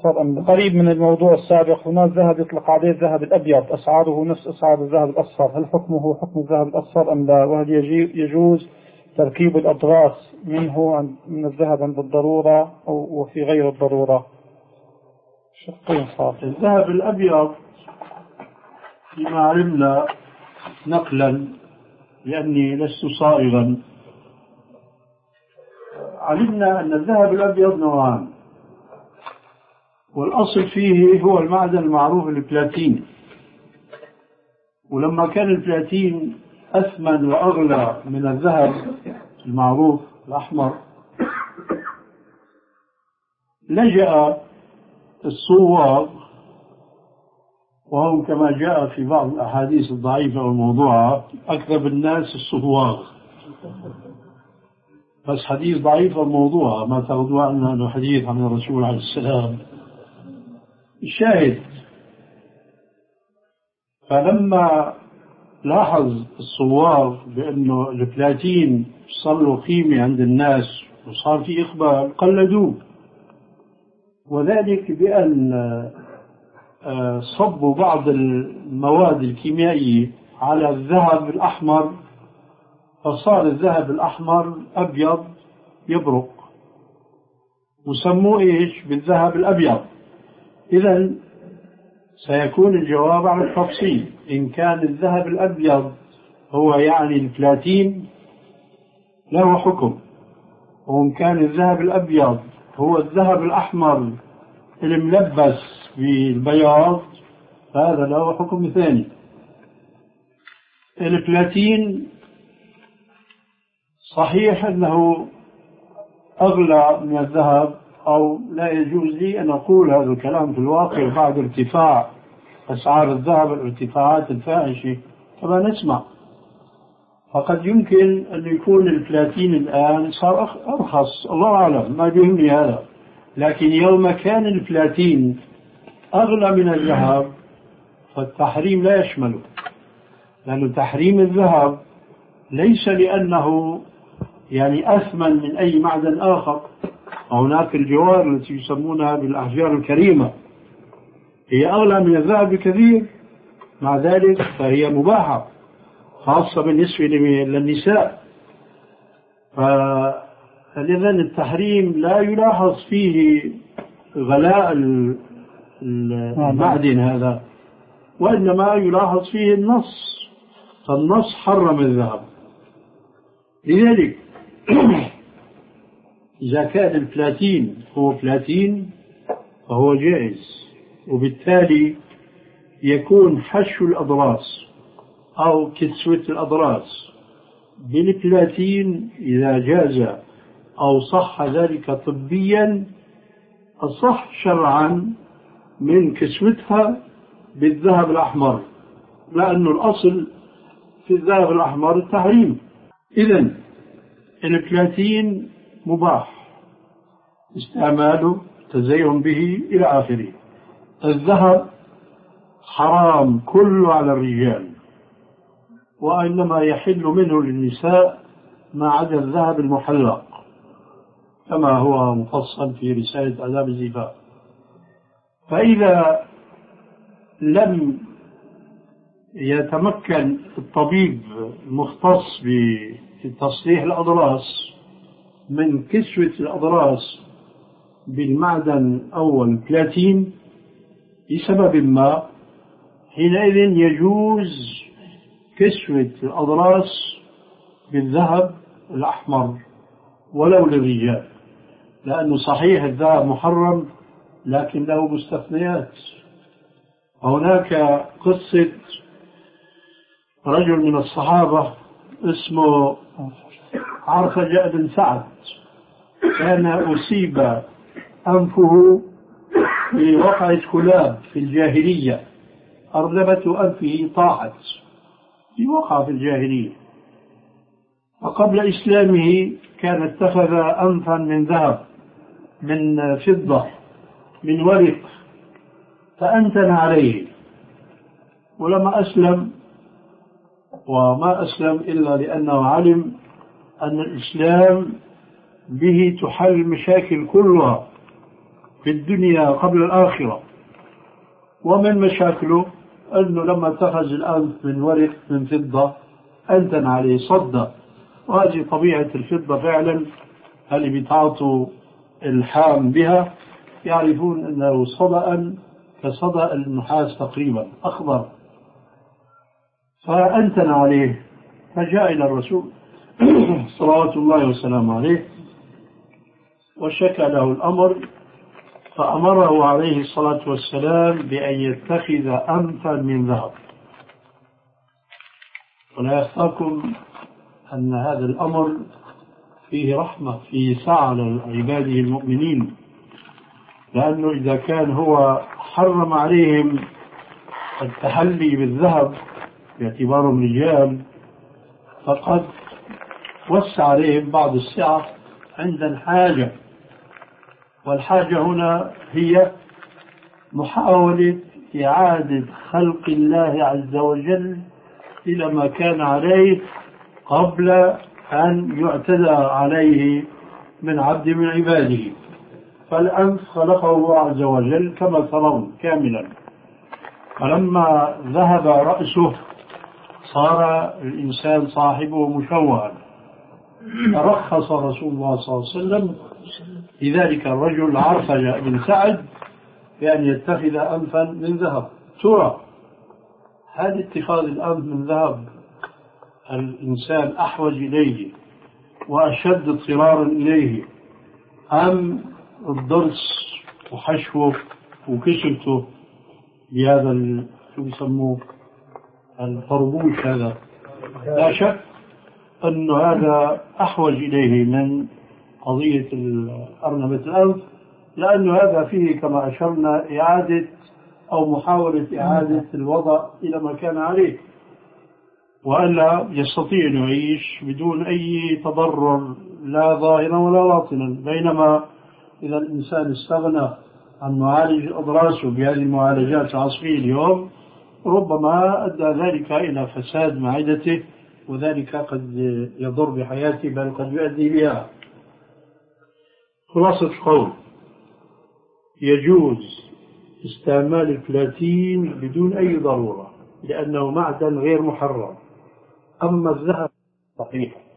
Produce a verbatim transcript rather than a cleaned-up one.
قريب من الموضوع السابق. هنا الذهب يطلق عليه الذهب الأبيض، أسعاره نفس أسعار الذهب الأصفر، هل حكمه حكم الذهب الأصفر أم لا؟ وهل يجوز تركيب الأضراس منه من الذهب عند الضرورة أو وفي غير الضرورة؟ شقين صار. الذهب الأبيض فيما علمنا نقلا، لأني لست صائغا، علمنا أن الذهب الأبيض نوعان، والأصل فيه هو المعدن المعروف البلاتين. ولما كان البلاتين أثمن وأغلى من الذهب المعروف الأحمر، لجأ الصواغ، وهم كما جاء في بعض الأحاديث الضعيفة والموضوعة أكذب الناس الصواغ، بس حديث ضعيف الموضوع ما تاخذوا عنه أنه حديث عن الرسول عليه السلام. الشاهد، فلما لاحظ الصواغ بأنه البلاتين صار له قيمة عند الناس وصار في إقبال، قلدوه، وذلك بأن صبوا بعض المواد الكيميائية على الذهب الأحمر، فصار الذهب الأحمر أبيض يبرق، وسموه إيش؟ بالذهب الأبيض. إذن سيكون الجواب على التفصيل، إن كان الذهب الأبيض هو يعني البلاتين له حكم، وإن كان الذهب الأبيض هو الذهب الأحمر الملبس بالبياض فهذا له حكم ثاني. البلاتين صحيح أنه أغلى من الذهب، أو لا يجوز لي أن أقول هذا الكلام في الواقع بعد ارتفاع أسعار الذهب، الارتفاعات الفاحشة كما نسمع، فقد يمكن أن يكون البلاتين الآن صار أرخص، الله أعلم، ما يهمني هذا. لكن يوم كان البلاتين أغلى من الذهب فالتحريم لا يشمله، لأن تحريم الذهب ليس لأنه يعني أثمن من أي معدن آخر. هناك الجوار التي يسمونها بالأحجار الكريمة هي أغلى من الذهب بكثير، مع ذلك فهي مباحة خاصة بالنسبة للنساء. فإذا التحريم لا يلاحظ فيه غلاء المعدن هذا، وإنما يلاحظ فيه النص، فالنص حرم الذهب. لذلك إذا كان البلاتين هو بلاتين فهو جائز، وبالتالي يكون حشو الأضراس أو كسوة الأضراس بالبلاتين إذا جاز أو صح ذلك طبيا، أصح شرعا من كسوتها بالذهب الأحمر، لأنه الأصل في الذهب الأحمر التحريم. إذن البلاتين مباح استعماله، تزين به إلى آخره. الذهب حرام كله على الرجال، وإنما يحل منه للنساء ما عدا الذهب المحلق كما هو مفصل في رسالة آداب الزفاف. فإذا لم يتمكن الطبيب المختص بتصليح الأضراس من كسوة الأضراس بالمعدن أو البلاتين لسبب ما، حينئذ يجوز كسوة الأضراس بالذهب الأحمر ولو للرجال، لأنه صحيح الذهب محرم لكن له مستثنيات. هناك قصة رجل من الصحابة اسمه عرفجة بن سعد، كان أصيب أنفه بوقعة كلاب في الجاهلية، أرنبة أنفه طاحت في وقعة في الجاهلية، وقبل إسلامه كان اتخذ أنفا من ذهب من فضة من ورق فأنتن عليه، ولما أسلم، وما أسلم إلا لأنه علم أن الإسلام به تحل المشاكل كلها، في الدنيا قبل الآخرة. ومن مشاكله أنه لما اتخذ الأنف من ورق من فضة أنتن عليه صدى، وهذه طبيعة الفضة فعلا. اللي بيتعاطوا الحام بها يعرفون أنه صدأ كصدأ النحاس تقريبا أخضر، فأنتن عليه. فجاء إلى الرسول صلوات الله وسلامه عليه وشكى له الأمر، فأمره عليه الصلاة والسلام بأن يتخذ أنفا من ذهب. ولا يخفاكم أن هذا الأمر فيه رحمة، فيه سعة لعباده المؤمنين، لأنه إذا كان هو حرم عليهم التحلي بالذهب باعتبارهم رجال، فقد وسع عليهم بعض السعة عند الحاجة. والحاجة هنا هي محاولة إعادة خلق الله عز وجل إلى ما كان عليه قبل أن يعتدى عليه من عبد من عباده. فالأنف خلقه الله عز وجل كما ترون كاملا، فلما ذهب رأسه صار الإنسان صاحبه مشوها. رخص رسول الله صلى الله عليه وسلم لذلك الرجل عرفج بن سعد بأن يتخذ أنفا من ذهب. ترى هذا اتخاذ الأنف من ذهب الإنسان أحوج إليه وأشد اضطرارا إليه أم الضرس وحشوه وكشفته بهذا شو بيسموه الطربوش؟ هذا لا شك أن هذا أحوج إليه من قضية أرنبة الأنف، لأن هذا فيه كما أشرنا إعادة أو محاولة إعادة الوضع إلى ما كان عليه، وألا يستطيع أن يعيش بدون أي تضرر لا ظاهرا ولا باطنا. بينما إذا الإنسان استغنى عن معالج أضراسه بهذه المعالجات العصرية اليوم ربما أدى ذلك إلى فساد معدته، وذلك قد يضر بحياته بل قد يؤدي بها. خلاصة القول: يجوز استعمال البلاتين بدون أي ضرورة لأنه معدن غير محرم. أما الذهب صحيح